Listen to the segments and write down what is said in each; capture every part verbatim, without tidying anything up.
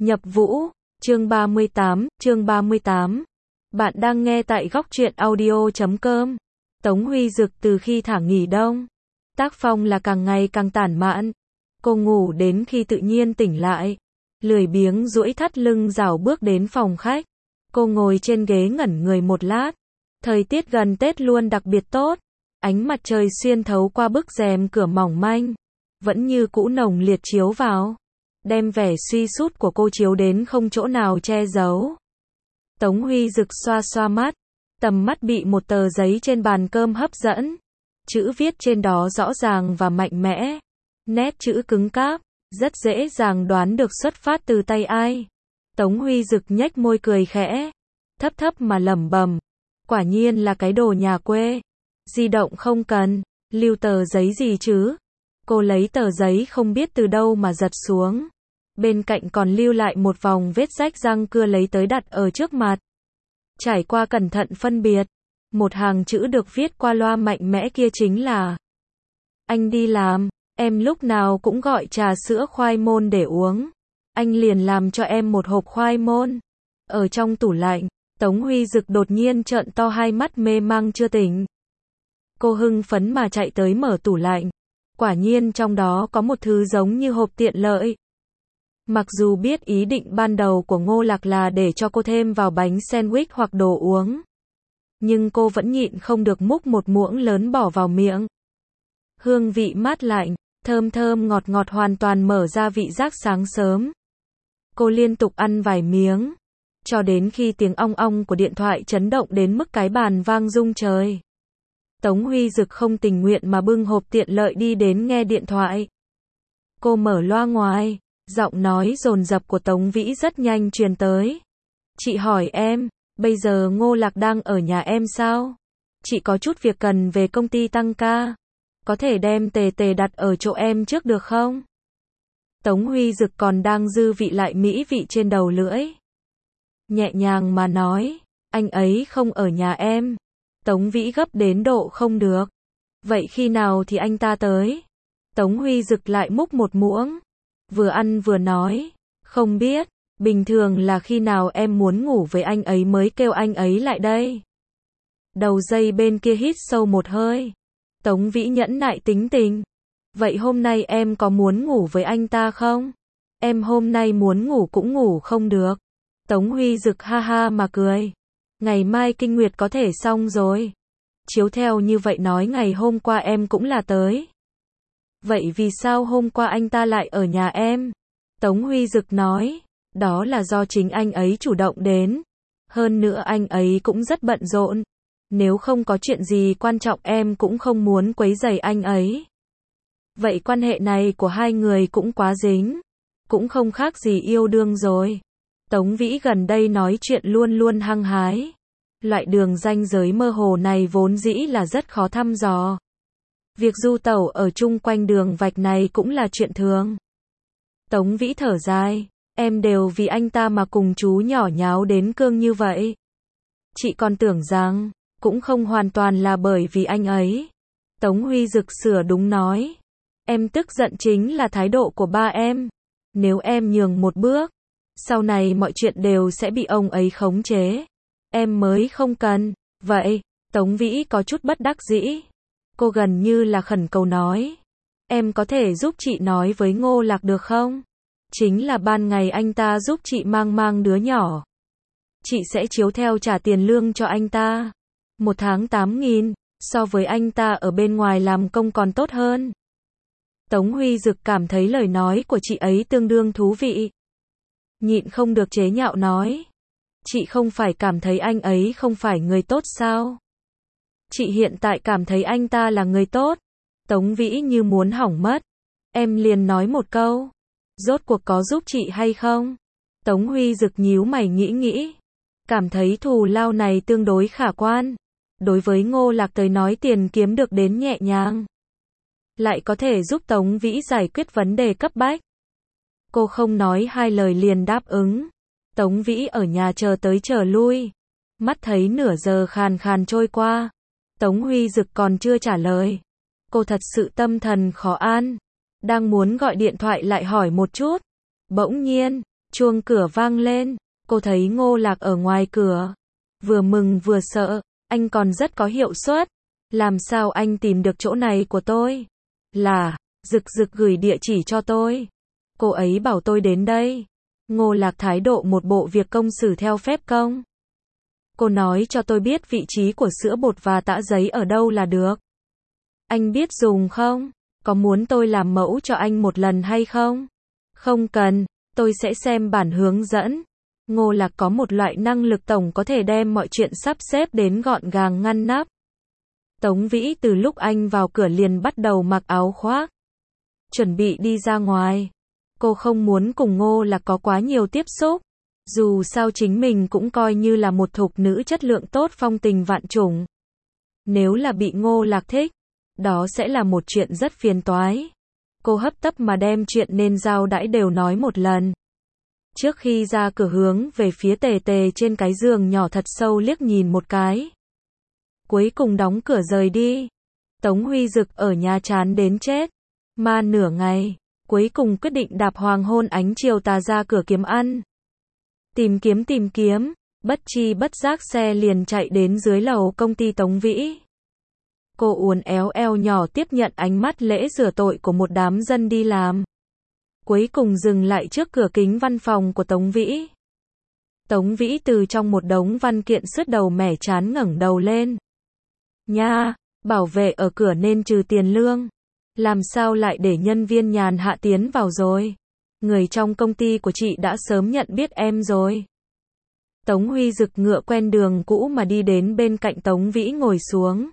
Nhập vũ, chương ba mươi tám, chương ba mươi tám. Bạn đang nghe tại góc truyện audio chấm com. Tống Huy Dực từ khi thả nghỉ đông, tác phong là càng ngày càng tản mạn. Cô ngủ đến khi tự nhiên tỉnh lại, lười biếng duỗi thắt lưng rảo bước đến phòng khách. Cô ngồi trên ghế ngẩn người một lát. Thời tiết gần Tết luôn đặc biệt tốt, ánh mặt trời xuyên thấu qua bức rèm cửa mỏng manh, vẫn như cũ nồng liệt chiếu vào, đem vẻ suy sút của cô chiếu đến không chỗ nào che giấu. Tống Huy Dực xoa xoa mắt, tầm mắt bị một tờ giấy trên bàn cơm hấp dẫn. Chữ viết trên đó rõ ràng và mạnh mẽ, nét chữ cứng cáp, rất dễ dàng đoán được xuất phát từ tay ai. Tống Huy Dực nhếch môi cười khẽ, thấp thấp mà lẩm bẩm, quả nhiên là cái đồ nhà quê. Di động không cần, lưu tờ giấy gì chứ? Cô lấy tờ giấy không biết từ đâu mà giật xuống. Bên cạnh còn lưu lại một vòng vết rách răng cưa lấy tới đặt ở trước mặt. Trải qua cẩn thận phân biệt, một hàng chữ được viết qua loa mạnh mẽ kia chính là: anh đi làm, em lúc nào cũng gọi trà sữa khoai môn để uống. Anh liền làm cho em một hộp khoai môn. Ở trong tủ lạnh, Tống Huy Dực đột nhiên trợn to hai mắt mê mang chưa tỉnh. Cô hưng phấn mà chạy tới mở tủ lạnh. Quả nhiên trong đó có một thứ giống như hộp tiện lợi. Mặc dù biết ý định ban đầu của Ngô Lạc là để cho cô thêm vào bánh sandwich hoặc đồ uống, nhưng cô vẫn nhịn không được múc một muỗng lớn bỏ vào miệng. Hương vị mát lạnh, thơm thơm ngọt ngọt hoàn toàn mở ra vị giác sáng sớm. Cô liên tục ăn vài miếng, cho đến khi tiếng ong ong của điện thoại chấn động đến mức cái bàn vang rung trời. Tống Huy Dực không tình nguyện mà bưng hộp tiện lợi đi đến nghe điện thoại. Cô mở loa ngoài, giọng nói dồn dập của Tống Vĩ rất nhanh truyền tới. Chị hỏi em, bây giờ Ngô Lạc đang ở nhà em sao? Chị có chút việc cần về công ty tăng ca. Có thể đem tề tề đặt ở chỗ em trước được không? Tống Huy Dực còn đang dư vị lại mỹ vị trên đầu lưỡi. Nhẹ nhàng mà nói, anh ấy không ở nhà em. Tống Vĩ gấp đến độ không được. Vậy khi nào thì anh ta tới? Tống Huy Dực lại múc một muỗng, vừa ăn vừa nói, không biết, bình thường là khi nào em muốn ngủ với anh ấy mới kêu anh ấy lại đây. Đầu dây bên kia hít sâu một hơi. Tống Vĩ nhẫn nại tính tình. Vậy hôm nay em có muốn ngủ với anh ta không? Em hôm nay muốn ngủ cũng ngủ không được. Tống Huy Dực ha ha mà cười. Ngày mai kinh nguyệt có thể xong rồi. Chiếu theo như vậy nói ngày hôm qua em cũng là tới. Vậy vì sao hôm qua anh ta lại ở nhà em? Tống Huy Dực nói, đó là do chính anh ấy chủ động đến. Hơn nữa anh ấy cũng rất bận rộn. Nếu không có chuyện gì quan trọng em cũng không muốn quấy rầy anh ấy. Vậy quan hệ này của hai người cũng quá dính. Cũng không khác gì yêu đương rồi. Tống Vĩ gần đây nói chuyện luôn luôn hăng hái. Loại đường ranh giới mơ hồ này vốn dĩ là rất khó thăm dò. Việc du tẩu ở chung quanh đường vạch này cũng là chuyện thường. Tống Vĩ thở dài, em đều vì anh ta mà cùng chú nhỏ nháo đến cương như vậy. Chị còn tưởng rằng, cũng không hoàn toàn là bởi vì anh ấy. Tống Huy Dực sửa đúng nói. Em tức giận chính là thái độ của ba em. Nếu em nhường một bước, sau này mọi chuyện đều sẽ bị ông ấy khống chế. Em mới không cần. Vậy, Tống Vĩ có chút bất đắc dĩ. Cô gần như là khẩn cầu nói. Em có thể giúp chị nói với Ngô Lạc được không? Chính là ban ngày anh ta giúp chị mang mang đứa nhỏ. Chị sẽ chiếu theo trả tiền lương cho anh ta. Một tháng tám nghìn, so với anh ta ở bên ngoài làm công còn tốt hơn. Tống Huy Dực cảm thấy lời nói của chị ấy tương đương thú vị. Nhịn không được chế nhạo nói. Chị không phải cảm thấy anh ấy không phải người tốt sao? Chị hiện tại cảm thấy anh ta là người tốt. Tống Vĩ như muốn hỏng mất. Em liền nói một câu. Rốt cuộc có giúp chị hay không? Tống Huy Dực nhíu mày nghĩ nghĩ. Cảm thấy thù lao này tương đối khả quan. Đối với Ngô Lạc tới nói tiền kiếm được đến nhẹ nhàng. Lại có thể giúp Tống Vĩ giải quyết vấn đề cấp bách. Cô không nói hai lời liền đáp ứng. Tống Vĩ ở nhà chờ tới chờ lui. Mắt thấy nửa giờ khàn khàn trôi qua. Tống Huy Dực còn chưa trả lời. Cô thật sự tâm thần khó an. Đang muốn gọi điện thoại lại hỏi một chút. Bỗng nhiên, Chuông cửa vang lên, cô thấy Ngô Lạc ở ngoài cửa. Vừa mừng vừa sợ, anh còn rất có hiệu suất. Làm sao anh tìm được chỗ này của tôi? Là, Dực Dực gửi địa chỉ cho tôi. Cô ấy bảo tôi đến đây. Ngô Lạc thái độ một bộ việc công xử theo phép công. Cô nói cho tôi biết vị trí của sữa bột và tã giấy ở đâu là được. Anh biết dùng không? Có muốn tôi làm mẫu cho anh một lần hay không? Không cần, tôi sẽ xem bản hướng dẫn. Ngô Lạc có một loại năng lực tổng có thể đem mọi chuyện sắp xếp đến gọn gàng ngăn nắp. Tống Vĩ từ lúc anh vào cửa liền bắt đầu mặc áo khoác, chuẩn bị đi ra ngoài. Cô không muốn cùng Ngô Lạc có quá nhiều tiếp xúc. Dù sao chính mình cũng coi như là một thục nữ chất lượng tốt phong tình vạn trùng. Nếu là bị Ngô Lạc thích, đó sẽ là một chuyện rất phiền toái. Cô hấp tấp mà đem chuyện nên giao đãi đều nói một lần. Trước khi ra cửa hướng về phía Tề Tề trên cái giường nhỏ thật sâu liếc nhìn một cái. Cuối cùng đóng cửa rời đi. Tống Huy Dực ở nhà chán đến chết. Mà nửa ngày, cuối cùng quyết định đạp hoàng hôn ánh chiều tà ra cửa kiếm ăn. Tìm kiếm tìm kiếm, bất chi bất giác xe liền chạy đến dưới lầu công ty Tống Vĩ. Cô uốn éo eo nhỏ tiếp nhận ánh mắt lễ rửa tội của một đám dân đi làm. Cuối cùng dừng lại trước cửa kính văn phòng của Tống Vĩ. Tống Vĩ từ trong một đống văn kiện sứt đầu mẻ chán ngẩng đầu lên. Nha, bảo vệ ở cửa nên trừ tiền lương. Làm sao lại để nhân viên nhàn hạ tiến vào rồi? Người trong công ty của chị đã sớm nhận biết em rồi. Tống Huy Dực ngựa quen đường cũ mà đi đến bên cạnh Tống Vĩ ngồi xuống.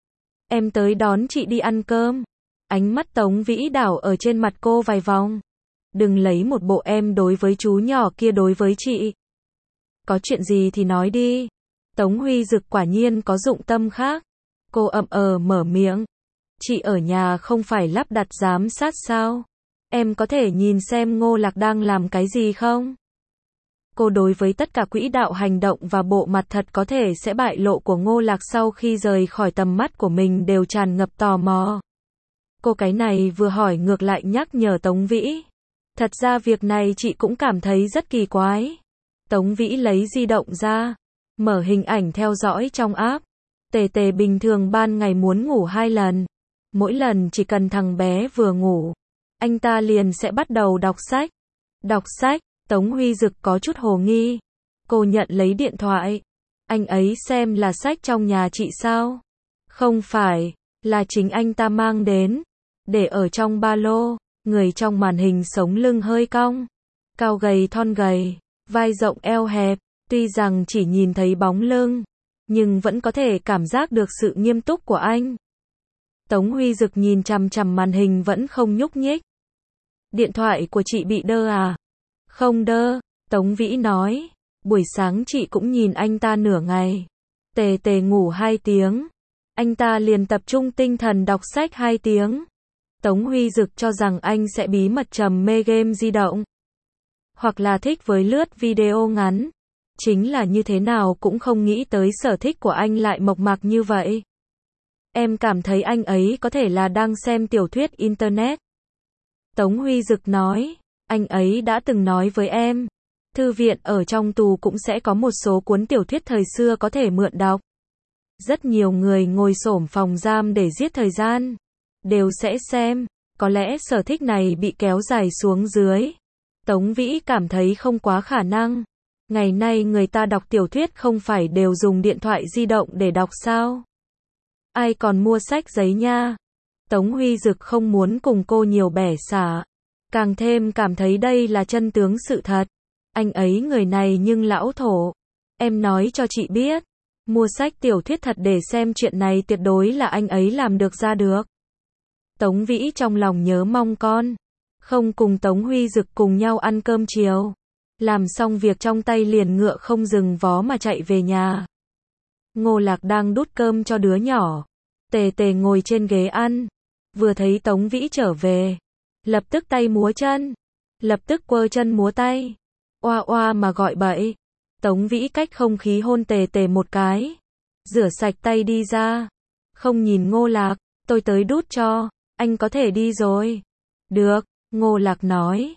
Em tới đón chị đi ăn cơm. Ánh mắt Tống Vĩ đảo ở trên mặt cô vài vòng. Đừng lấy một bộ em đối với chú nhỏ kia đối với chị. Có chuyện gì thì nói đi. Tống Huy Dực quả nhiên có dụng tâm khác. Cô ậm ờ mở miệng. Chị ở nhà không phải lắp đặt giám sát sao? Em có thể nhìn xem Ngô Lạc đang làm cái gì không? Cô đối với tất cả quỹ đạo hành động và bộ mặt thật có thể sẽ bại lộ của Ngô Lạc sau khi rời khỏi tầm mắt của mình đều tràn ngập tò mò. Cô cái này vừa hỏi ngược lại nhắc nhở Tống Vĩ. Thật ra việc này chị cũng cảm thấy rất kỳ quái. Tống Vĩ lấy di động ra, mở hình ảnh theo dõi trong app. Tề Tề bình thường ban ngày muốn ngủ hai lần. Mỗi lần chỉ cần thằng bé vừa ngủ, anh ta liền sẽ bắt đầu đọc sách. Đọc sách, Tống Huy Dực có chút hồ nghi. Cô nhận lấy điện thoại. Anh ấy xem là sách trong nhà chị sao? Không phải, là chính anh ta mang đến. Để ở trong ba lô, người trong màn hình sống lưng hơi cong. Cao gầy thon gầy, vai rộng eo hẹp. Tuy rằng chỉ nhìn thấy bóng lưng, nhưng vẫn có thể cảm giác được sự nghiêm túc của anh. Tống Huy Dực nhìn chằm chằm màn hình vẫn không nhúc nhích. Điện thoại của chị bị đơ à? Không đơ, Tống Vĩ nói. Buổi sáng chị cũng nhìn anh ta nửa ngày. Tề Tề ngủ hai tiếng. Anh ta liền tập trung tinh thần đọc sách hai tiếng. Tống Huy Dực cho rằng anh sẽ bí mật trầm mê game di động. Hoặc là thích với lướt video ngắn. Chính là như thế nào cũng không nghĩ tới sở thích của anh lại mộc mạc như vậy. Em cảm thấy anh ấy có thể là đang xem tiểu thuyết Internet. Tống Huy Dực nói, anh ấy đã từng nói với em, thư viện ở trong tù cũng sẽ có một số cuốn tiểu thuyết thời xưa có thể mượn đọc. Rất nhiều người ngồi xổm phòng giam để giết thời gian, đều sẽ xem, có lẽ sở thích này bị kéo dài xuống dưới. Tống Vĩ cảm thấy không quá khả năng. Ngày nay người ta đọc tiểu thuyết không phải đều dùng điện thoại di động để đọc sao? Ai còn mua sách giấy nha? Tống Huy Dực không muốn cùng cô nhiều bẻ xả. Càng thêm cảm thấy đây là chân tướng sự thật. Anh ấy người này nhưng lão thổ. Em nói cho chị biết. Mua sách tiểu thuyết thật để xem chuyện này tuyệt đối là anh ấy làm được ra được. Tống Vĩ trong lòng nhớ mong con. Không cùng Tống Huy Dực cùng nhau ăn cơm chiều. Làm xong việc trong tay liền ngựa không dừng vó mà chạy về nhà. Ngô Lạc đang đút cơm cho đứa nhỏ. Tề Tề ngồi trên ghế ăn. Vừa thấy Tống Vĩ trở về. Lập tức tay múa chân. Lập tức quơ chân múa tay. Oa oa mà gọi bậy. Tống Vĩ cách không khí hôn Tề Tề một cái. Rửa sạch tay đi ra. Không nhìn Ngô Lạc. Tôi tới đút cho. Anh có thể đi rồi. Được, Ngô Lạc nói.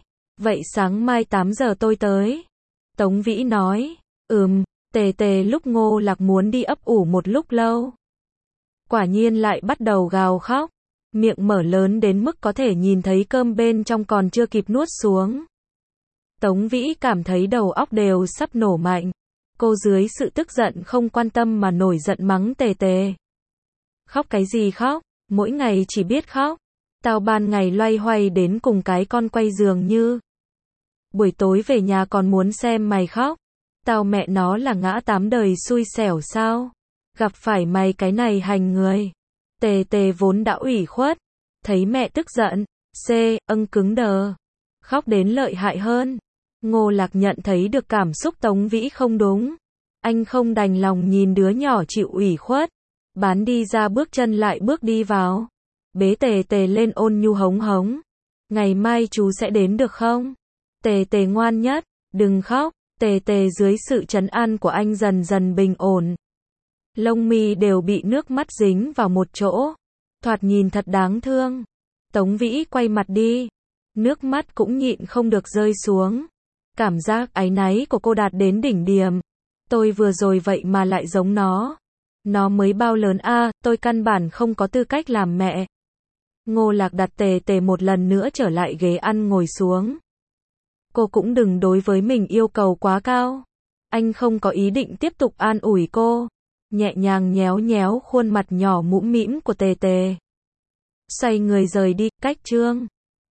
Vậy sáng mai tám giờ tôi tới. Tống Vĩ nói. Ừm, tề tề lúc Ngô Lạc muốn đi ấp ủ một lúc lâu. Quả nhiên lại bắt đầu gào khóc. Miệng mở lớn đến mức có thể nhìn thấy cơm bên trong còn chưa kịp nuốt xuống. Tống Vĩ cảm thấy đầu óc đều sắp nổ mạnh. Cô dưới sự tức giận không quan tâm mà nổi giận mắng tề tề. Khóc cái gì khóc, mỗi ngày chỉ biết khóc. Tao ban ngày loay hoay đến cùng cái con quay giường như. Buổi tối về nhà còn muốn xem mày khóc. Tao mẹ nó là ngã tám đời xui xẻo sao? Gặp phải mày cái này hành người. Tề tề vốn đã ủy khuất. Thấy mẹ tức giận. C, âng cứng đờ. Khóc đến lợi hại hơn. Ngô Lạc nhận thấy được cảm xúc Tống Vĩ không đúng. Anh không đành lòng nhìn đứa nhỏ chịu ủy khuất. Bán đi ra bước chân lại bước đi vào. Bế tề tề lên ôn nhu hống hống. Ngày mai chú sẽ đến được không? Tề tề ngoan nhất, đừng khóc. Tề tề dưới sự trấn an của anh dần dần bình ổn. Lông mi đều bị nước mắt dính vào một chỗ. Thoạt nhìn thật đáng thương. Tống Vĩ quay mặt đi. Nước mắt cũng nhịn không được rơi xuống. Cảm giác áy náy của cô đạt đến đỉnh điểm. Tôi vừa rồi vậy mà lại giống nó. Nó mới bao lớn a, à, tôi căn bản không có tư cách làm mẹ. Ngô Lạc đặt tề tề một lần nữa trở lại ghế ăn ngồi xuống. Cô cũng đừng đối với mình yêu cầu quá cao. Anh không có ý định tiếp tục an ủi cô. Nhẹ nhàng nhéo nhéo khuôn mặt nhỏ mũm mĩm của tề tề. Xoay người rời đi, cách chương.